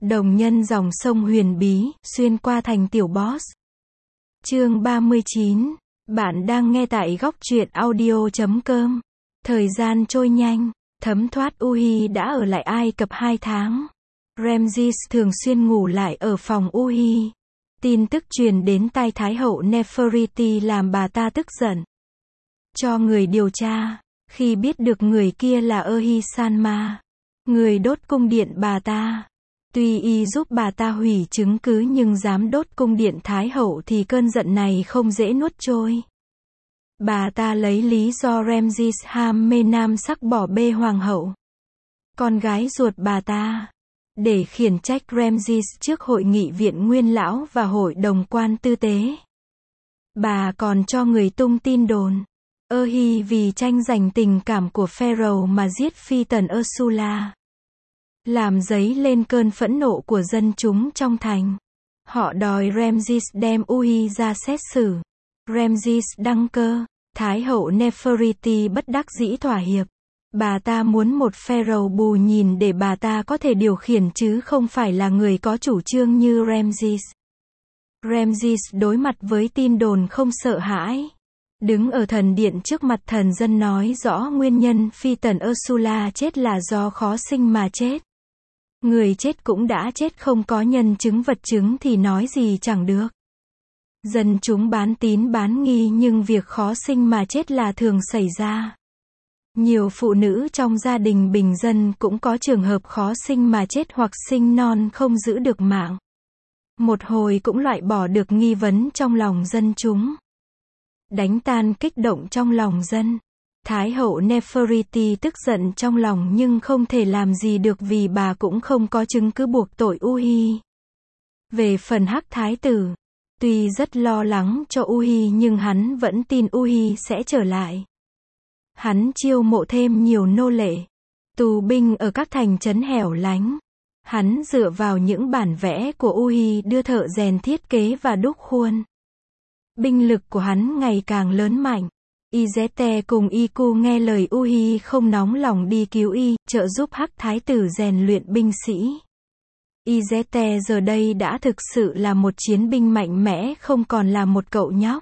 Đồng nhân dòng sông huyền bí, xuyên qua thành tiểu boss. Chương 39. Bạn đang nghe tại góc truyện audio.com. Thời gian trôi nhanh, thấm thoát Uhi đã ở lại Ai Cập 2 tháng. Ramses thường xuyên ngủ lại ở phòng Uhi. Tin tức truyền đến tai Thái hậu Nefertiti làm bà ta tức giận. Cho người điều tra, khi biết được người kia là Uhi Sanma, người đốt cung điện bà ta. Tuy y giúp bà ta hủy chứng cứ nhưng dám đốt cung điện Thái hậu thì cơn giận này không dễ nuốt trôi. Bà ta lấy lý do Ramses ham mê nam sắc bỏ bê hoàng hậu, con gái ruột bà ta, để khiển trách Ramses trước hội nghị viện nguyên lão và hội đồng quan tư tế. Bà còn cho người tung tin đồn Uhi vì tranh giành tình cảm của Pharaoh mà giết phi tần Ursula, làm dấy lên cơn phẫn nộ của dân chúng trong thành. Họ đòi Ramses đem Uhi ra xét xử. Ramses đăng cơ, Thái hậu Nefertiti bất đắc dĩ thỏa hiệp. Bà ta muốn một Pharaoh bù nhìn để bà ta có thể điều khiển chứ không phải là người có chủ trương như Ramses. Ramses đối mặt với tin đồn không sợ hãi. Đứng ở thần điện trước mặt thần dân nói rõ nguyên nhân phi tần Ursula chết là do khó sinh mà chết. Người chết cũng đã chết, không có nhân chứng vật chứng thì nói gì chẳng được. Dân chúng bán tín bán nghi nhưng việc khó sinh mà chết là thường xảy ra. Nhiều phụ nữ trong gia đình bình dân cũng có trường hợp khó sinh mà chết hoặc sinh non không giữ được mạng. Một hồi cũng loại bỏ được nghi vấn trong lòng dân chúng. Đánh tan kích động trong lòng dân. Thái hậu Nefertiti tức giận trong lòng nhưng không thể làm gì được vì bà cũng không có chứng cứ buộc tội Uhi. Về phần Hắc thái tử, tuy rất lo lắng cho Uhi nhưng hắn vẫn tin Uhi sẽ trở lại. Hắn chiêu mộ thêm nhiều nô lệ, tù binh ở các thành trấn hẻo lánh. Hắn dựa vào những bản vẽ của Uhi đưa thợ rèn thiết kế và đúc khuôn. Binh lực của hắn ngày càng lớn mạnh. Izete cùng Iku nghe lời Uhi không nóng lòng đi cứu trợ giúp Hắc thái tử rèn luyện binh sĩ. Izete giờ đây đã thực sự là một chiến binh mạnh mẽ, không còn là một cậu nhóc.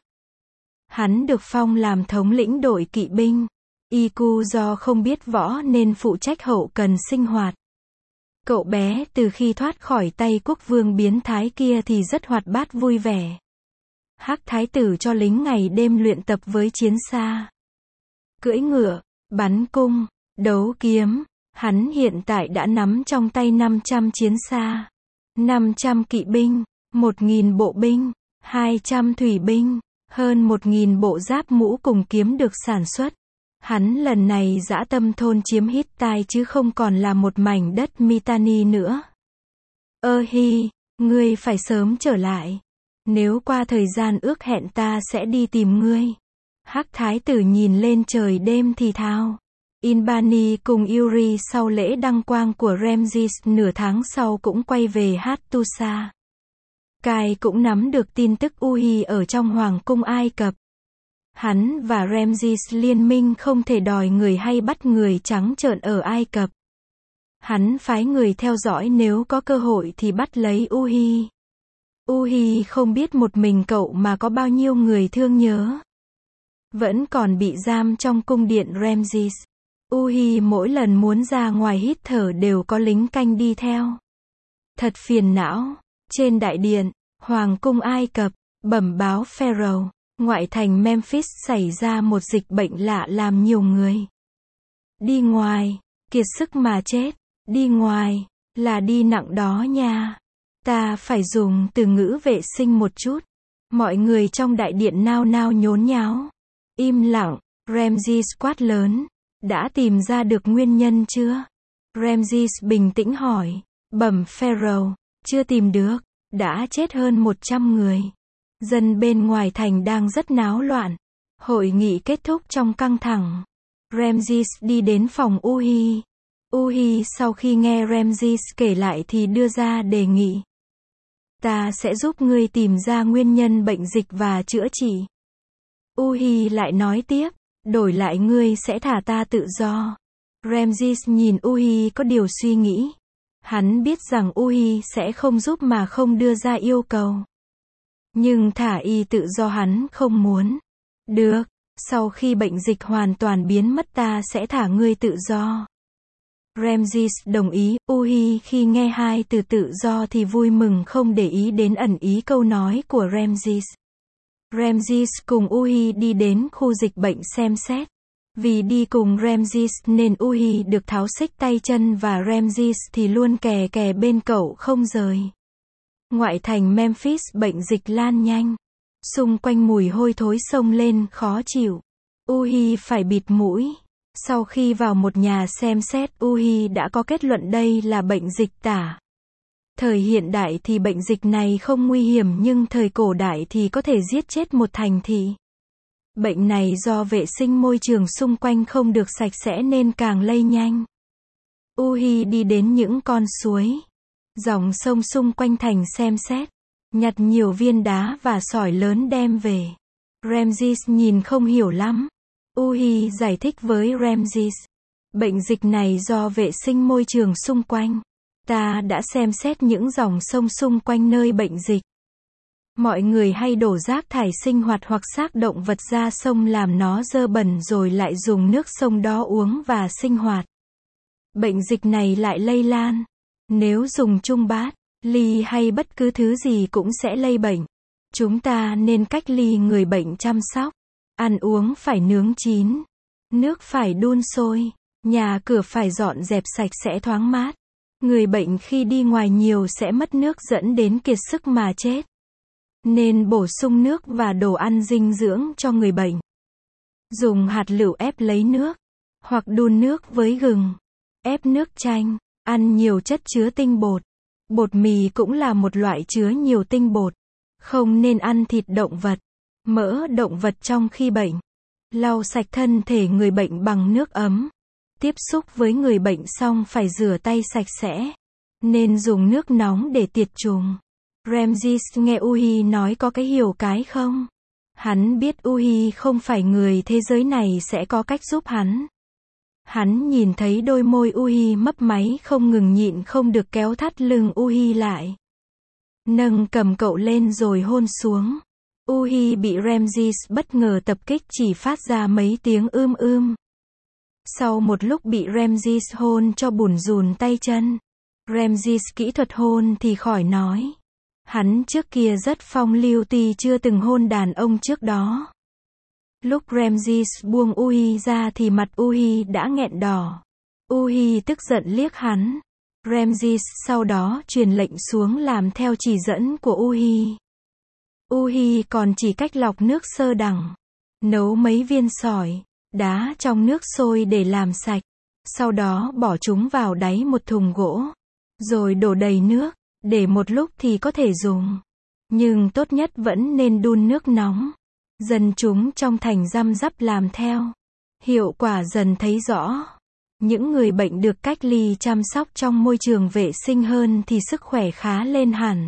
Hắn được phong làm thống lĩnh đội kỵ binh. Iku do không biết võ nên phụ trách hậu cần sinh hoạt. Cậu bé từ khi thoát khỏi tay quốc vương biến thái kia thì rất hoạt bát vui vẻ. Hắc thái tử cho lính ngày đêm luyện tập với chiến xa, cưỡi ngựa, bắn cung, đấu kiếm. Hắn hiện tại đã nắm trong tay 500 chiến xa, 500 kỵ binh, 1.000 bộ binh, 200 thủy binh, hơn 1.000 bộ giáp mũ cùng kiếm được sản xuất. Hắn lần này dã tâm thôn chiếm Hittite chứ không còn là một mảnh đất Mitanni nữa. Uhi, ngươi phải sớm trở lại. Nếu qua thời gian ước hẹn ta sẽ đi tìm ngươi. Hắc thái tử nhìn lên trời đêm thì thào. Inbani cùng Uri sau lễ đăng quang của Ramses nửa tháng sau cũng quay về Hattusa. Kai cũng nắm được tin tức Uhi ở trong hoàng cung Ai Cập. Hắn và Ramses liên minh không thể đòi người hay bắt người trắng trợn ở Ai Cập. Hắn phái người theo dõi, nếu có cơ hội thì bắt lấy Uhi. Uhi không biết một mình cậu mà có bao nhiêu người thương nhớ. Vẫn còn bị giam trong cung điện Ramses. Uhi mỗi lần muốn ra ngoài hít thở đều có lính canh đi theo. Thật phiền não. Trên đại điện, hoàng cung Ai Cập, bẩm báo Pharaoh, ngoại thành Memphis xảy ra một dịch bệnh lạ làm nhiều người đi ngoài, kiệt sức mà chết. Đi ngoài, là đi nặng đó nha. Ta phải dùng từ ngữ vệ sinh một chút. Mọi người trong đại điện nao nao nhốn nháo. Im lặng, Ramses quát lớn. Đã tìm ra được nguyên nhân chưa? Ramses bình tĩnh hỏi. Bẩm Pharaoh, chưa tìm được. Đã chết hơn 100 người. Dân bên ngoài thành đang rất náo loạn. Hội nghị kết thúc trong căng thẳng. Ramses đi đến phòng Uhi. Uhi sau khi nghe Ramses kể lại thì đưa ra đề nghị. Ta sẽ giúp ngươi tìm ra nguyên nhân bệnh dịch và chữa trị. Uhi lại nói tiếp. Đổi lại ngươi sẽ thả ta tự do. Ramses nhìn Uhi có điều suy nghĩ. Hắn biết rằng Uhi sẽ không giúp mà không đưa ra yêu cầu. Nhưng thả y tự do hắn không muốn. Được, sau khi bệnh dịch hoàn toàn biến mất ta sẽ thả ngươi tự do. Ramses đồng ý. Uhi khi nghe hai từ tự do thì vui mừng không để ý đến ẩn ý câu nói của Ramses. Ramses cùng Uhi đi đến khu dịch bệnh xem xét. Vì đi cùng Ramses nên Uhi được tháo xích tay chân và Ramses thì luôn kè kè bên cậu không rời. Ngoại thành Memphis bệnh dịch lan nhanh. Xung quanh mùi hôi thối xông lên khó chịu. Uhi phải bịt mũi. Sau khi vào một nhà xem xét, Uhi đã có kết luận đây là bệnh dịch tả. Thời hiện đại thì bệnh dịch này không nguy hiểm nhưng thời cổ đại thì có thể giết chết một thành thị. Bệnh này do vệ sinh môi trường xung quanh không được sạch sẽ nên càng lây nhanh. Uhi đi đến những con suối, dòng sông xung quanh thành xem xét, nhặt nhiều viên đá và sỏi lớn đem về. Ramses nhìn không hiểu lắm. Uhi giải thích với Ramses. Bệnh dịch này do vệ sinh môi trường xung quanh. Ta đã xem xét những dòng sông xung quanh nơi bệnh dịch. Mọi người hay đổ rác thải sinh hoạt hoặc xác động vật ra sông làm nó dơ bẩn rồi lại dùng nước sông đó uống và sinh hoạt. Bệnh dịch này lại lây lan. Nếu dùng chung bát, ly hay bất cứ thứ gì cũng sẽ lây bệnh. Chúng ta nên cách ly người bệnh chăm sóc. Ăn uống phải nướng chín. Nước phải đun sôi. Nhà cửa phải dọn dẹp sạch sẽ thoáng mát. Người bệnh khi đi ngoài nhiều sẽ mất nước dẫn đến kiệt sức mà chết. Nên bổ sung nước và đồ ăn dinh dưỡng cho người bệnh. Dùng hạt lựu ép lấy nước. Hoặc đun nước với gừng. Ép nước chanh. Ăn nhiều chất chứa tinh bột. Bột mì cũng là một loại chứa nhiều tinh bột. Không nên ăn thịt động vật, mỡ động vật trong khi bệnh. Lau sạch thân thể người bệnh bằng nước ấm. Tiếp xúc với người bệnh xong phải rửa tay sạch sẽ. Nên dùng nước nóng để tiệt trùng. Ramses nghe Uhi nói có cái hiểu cái không? Hắn biết Uhi không phải người thế giới này sẽ có cách giúp hắn. Hắn nhìn thấy đôi môi Uhi mấp máy không ngừng nhịn không được kéo thắt lưng Uhi lại. Nâng cầm cậu lên rồi hôn xuống. Uhi bị Ramses bất ngờ tập kích chỉ phát ra mấy tiếng Sau một lúc bị Ramses hôn cho bủn rủn tay chân. Ramses kỹ thuật hôn thì khỏi nói. Hắn trước kia rất phong lưu tuy chưa từng hôn đàn ông trước đó. Lúc Ramses buông Uhi ra thì mặt Uhi đã nghẹn đỏ. Uhi tức giận liếc hắn. Ramses sau đó truyền lệnh xuống làm theo chỉ dẫn của Uhi. Uhi còn chỉ cách lọc nước sơ đẳng. Nấu mấy viên sỏi, đá trong nước sôi để làm sạch. Sau đó bỏ chúng vào đáy một thùng gỗ. Rồi đổ đầy nước, để một lúc thì có thể dùng. Nhưng tốt nhất vẫn nên đun nước nóng. Dân chúng trong thành răm rắp làm theo. Hiệu quả dần thấy rõ. Những người bệnh được cách ly chăm sóc trong môi trường vệ sinh hơn thì sức khỏe khá lên hẳn.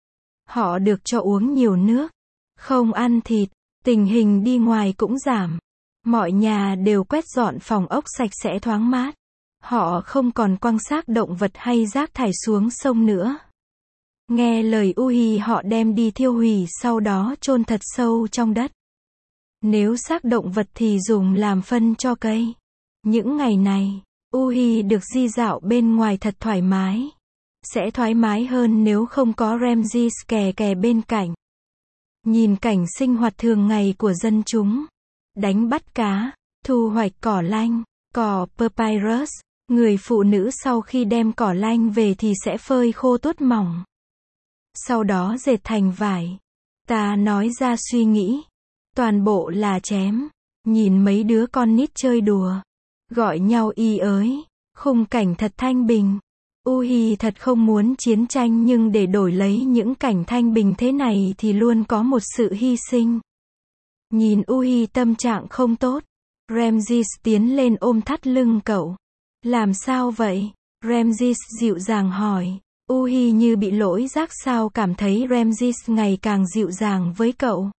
Họ được cho uống nhiều nước, không ăn thịt, tình hình đi ngoài cũng giảm. Mọi nhà đều quét dọn phòng ốc sạch sẽ thoáng mát. Họ không còn quăng xác động vật hay rác thải xuống sông nữa. Nghe lời Uhi họ đem đi thiêu hủy sau đó chôn thật sâu trong đất. Nếu xác động vật thì dùng làm phân cho cây. Những ngày này, Uhi được di dạo bên ngoài thật thoải mái. Sẽ thoải mái hơn nếu không có Ramses kè kè bên cạnh. Nhìn cảnh sinh hoạt thường ngày của dân chúng. Đánh bắt cá, thu hoạch cỏ lanh, cỏ papyrus. Người phụ nữ sau khi đem cỏ lanh về thì sẽ phơi khô tuốt mỏng. Sau đó dệt thành vải. Ta nói ra suy nghĩ. Toàn bộ là chém. Nhìn mấy đứa con nít chơi đùa. Gọi nhau y ới. Khung cảnh thật thanh bình. Uhi thật không muốn chiến tranh nhưng để đổi lấy những cảnh thanh bình thế này thì luôn có một sự hy sinh. Nhìn Uhi tâm trạng không tốt. Ramses tiến lên ôm thắt lưng cậu. Làm sao vậy? Ramses dịu dàng hỏi. Uhi như bị lỗi giác sao cảm thấy Ramses ngày càng dịu dàng với cậu.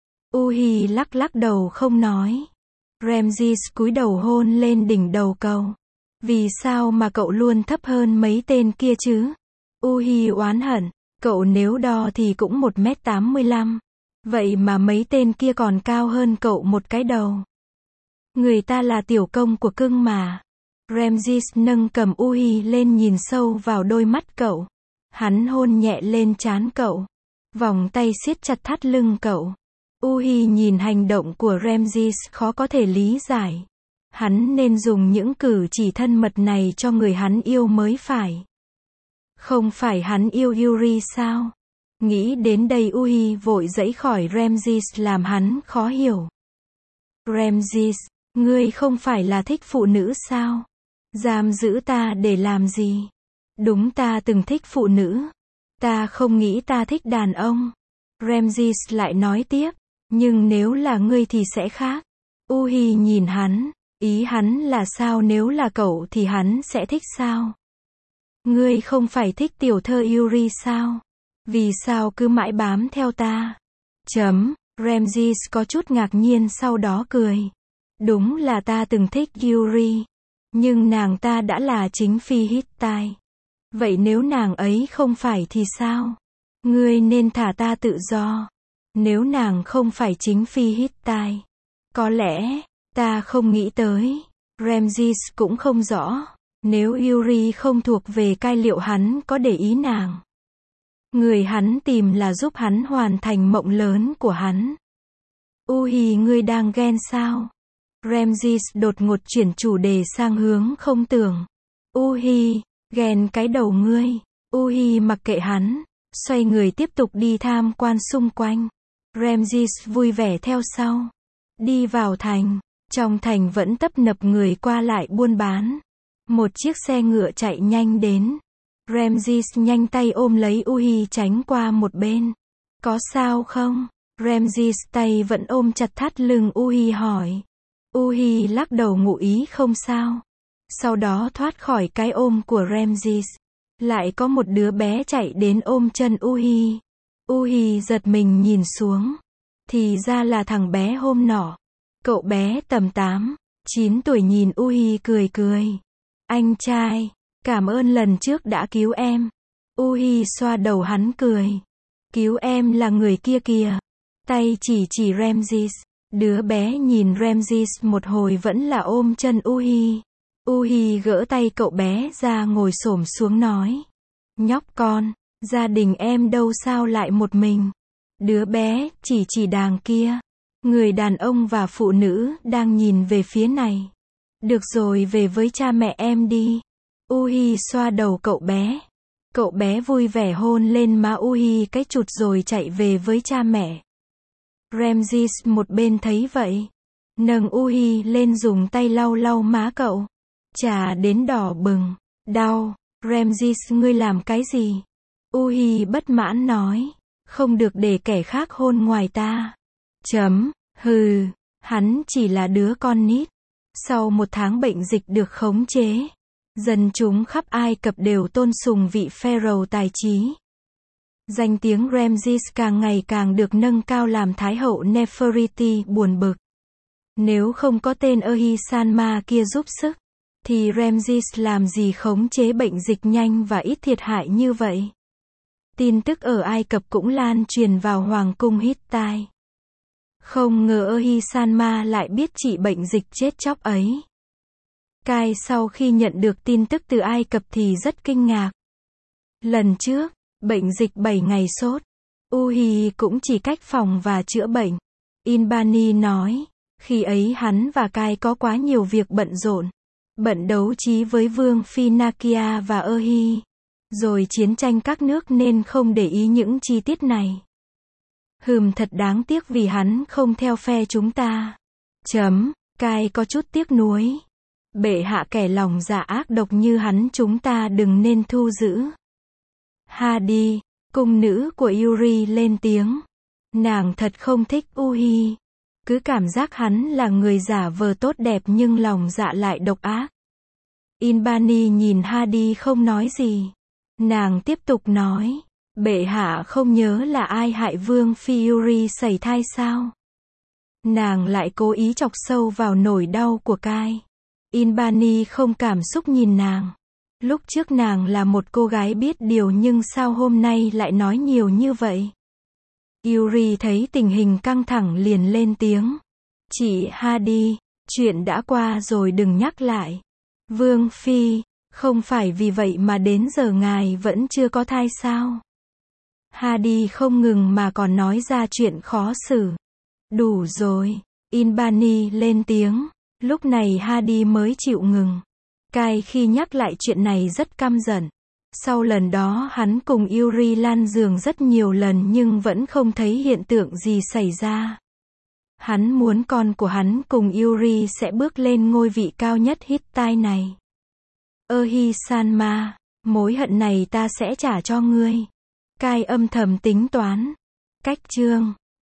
Uhi lắc lắc đầu không nói. Ramses cúi đầu hôn lên đỉnh đầu cậu. Vì sao mà cậu luôn thấp hơn mấy tên kia chứ? Uhi oán hận, cậu nếu đo thì cũng 1m85. Vậy mà mấy tên kia còn cao hơn cậu một cái đầu. Người ta là tiểu công của cưng mà. Ramses nâng cầm Uhi lên nhìn sâu vào đôi mắt cậu. Hắn hôn nhẹ lên trán cậu. Vòng tay siết chặt thắt lưng cậu. Uhi nhìn hành động của Ramses khó có thể lý giải. Hắn nên dùng những cử chỉ thân mật này cho người hắn yêu mới phải. Không phải hắn yêu Yuri sao? Nghĩ đến đây Uhi vội giãy khỏi Ramses làm hắn khó hiểu. Ramses, ngươi không phải là thích phụ nữ sao? Giam giữ ta để làm gì? Đúng, ta từng thích phụ nữ. Ta không nghĩ ta thích đàn ông. Ramses lại nói tiếp. Nhưng nếu là ngươi thì sẽ khác. Uhi nhìn hắn. Ý hắn là sao, nếu là cậu thì hắn sẽ thích sao? Ngươi không phải thích tiểu thơ Yuri sao? Vì sao cứ mãi bám theo ta? Ramses có chút ngạc nhiên sau đó cười. Đúng là ta từng thích Yuri. Nhưng nàng ta đã là chính phi Hittite. Vậy nếu nàng ấy không phải thì sao? Ngươi nên thả ta tự do. Nếu nàng không phải chính phi Hittite. Có lẽ, ta không nghĩ tới. Ramses cũng không rõ. Nếu Yuri không thuộc về Cai liệu hắn có để ý nàng. Người hắn tìm là giúp hắn hoàn thành mộng lớn của hắn. Uhi, ngươi đang ghen sao? Ramses đột ngột chuyển chủ đề sang hướng không tưởng. Uhi, ghen cái đầu ngươi. Uhi mặc kệ hắn, xoay người tiếp tục đi tham quan xung quanh. Ramses vui vẻ theo sau. Đi vào thành. Trong thành vẫn tấp nập người qua lại buôn bán. Một chiếc xe ngựa chạy nhanh đến. Ramses nhanh tay ôm lấy Uhi tránh qua một bên. Có sao không? Ramses tay vẫn ôm chặt thắt lưng Uhi hỏi. Uhi lắc đầu ngụ ý không sao. Sau đó thoát khỏi cái ôm của Ramses. Lại có một đứa bé chạy đến ôm chân Uhi. Uhi giật mình nhìn xuống. Thì ra là thằng bé hôm nọ. Cậu bé tầm 8, 9 tuổi nhìn Uhi cười cười. Anh trai, cảm ơn lần trước đã cứu em. Uhi xoa đầu hắn cười. Cứu em là người kia kìa. Tay chỉ Ramses. Đứa bé nhìn Ramses một hồi vẫn là ôm chân Uhi. Uhi gỡ tay cậu bé ra ngồi xổm xuống nói. Nhóc con, gia đình em đâu sao lại một mình? Đứa bé chỉ đàng kia. Người đàn ông và phụ nữ đang nhìn về phía này. Được rồi, về với cha mẹ em đi. Uhi xoa đầu cậu bé. Cậu bé vui vẻ hôn lên má Uhi cái chụt rồi chạy về với cha mẹ. Ramses một bên thấy vậy. Nâng Uhi lên dùng tay lau lau má cậu. Chà đến đỏ bừng. Đau. Ramses, ngươi làm cái gì? Uhi bất mãn nói. Không được để kẻ khác hôn ngoài ta. Hừ. Hắn chỉ là đứa con nít. Sau một tháng bệnh dịch được khống chế. Dân chúng khắp Ai Cập đều tôn sùng vị pharaoh tài trí. Danh tiếng Ramses càng ngày càng được nâng cao làm Thái hậu Nefertiti buồn bực. Nếu không có tên Ahisanma kia giúp sức, thì Ramses làm gì khống chế bệnh dịch nhanh và ít thiệt hại như vậy. Tin tức ở Ai Cập cũng lan truyền vào Hoàng cung Hittite. Không ngờ Ahisanma lại biết trị bệnh dịch chết chóc ấy. Cai sau khi nhận được tin tức từ Ai Cập thì rất kinh ngạc. Lần trước, bệnh dịch 7 ngày sốt. Uhi cũng chỉ cách phòng và chữa bệnh. Inbani nói, khi ấy hắn và Cai có quá nhiều việc bận rộn. Bận đấu trí với vương phi Nakia và Ahi. Rồi chiến tranh các nước nên không để ý những chi tiết này. Thật đáng tiếc vì hắn không theo phe chúng ta. Cai có chút tiếc nuối. Bệ hạ, kẻ lòng dạ ác độc như hắn chúng ta đừng nên thu giữ. Hadi, cung nữ của Yuri lên tiếng. Nàng thật không thích Uhi. Cứ cảm giác hắn là người giả vờ tốt đẹp nhưng lòng dạ lại độc ác. Inbani nhìn Hadi không nói gì. Nàng tiếp tục nói. Bệ hạ không nhớ là ai hại vương phi Yuri sẩy thai sao? Nàng lại cố ý chọc sâu vào nỗi đau của Cai. Inbani không cảm xúc nhìn nàng. Lúc trước nàng là một cô gái biết điều nhưng sao hôm nay lại nói nhiều như vậy? Yuri thấy tình hình căng thẳng liền lên tiếng. Chị Hadi, chuyện đã qua rồi đừng nhắc lại. Vương Phi, không phải vì vậy mà đến giờ ngài vẫn chưa có thai sao? Hadi không ngừng mà còn nói ra chuyện khó xử. Đủ rồi, Inbani lên tiếng. Lúc này Hadi mới chịu ngừng. Cai khi nhắc lại chuyện này rất căm giận. Sau lần đó hắn cùng Yuri lan giường rất nhiều lần nhưng vẫn không thấy hiện tượng gì xảy ra. Hắn muốn con của hắn cùng Yuri sẽ bước lên ngôi vị cao nhất Hittite này. Ahisanma, mối hận này ta sẽ trả cho ngươi. Cai âm thầm tính toán. Cách chương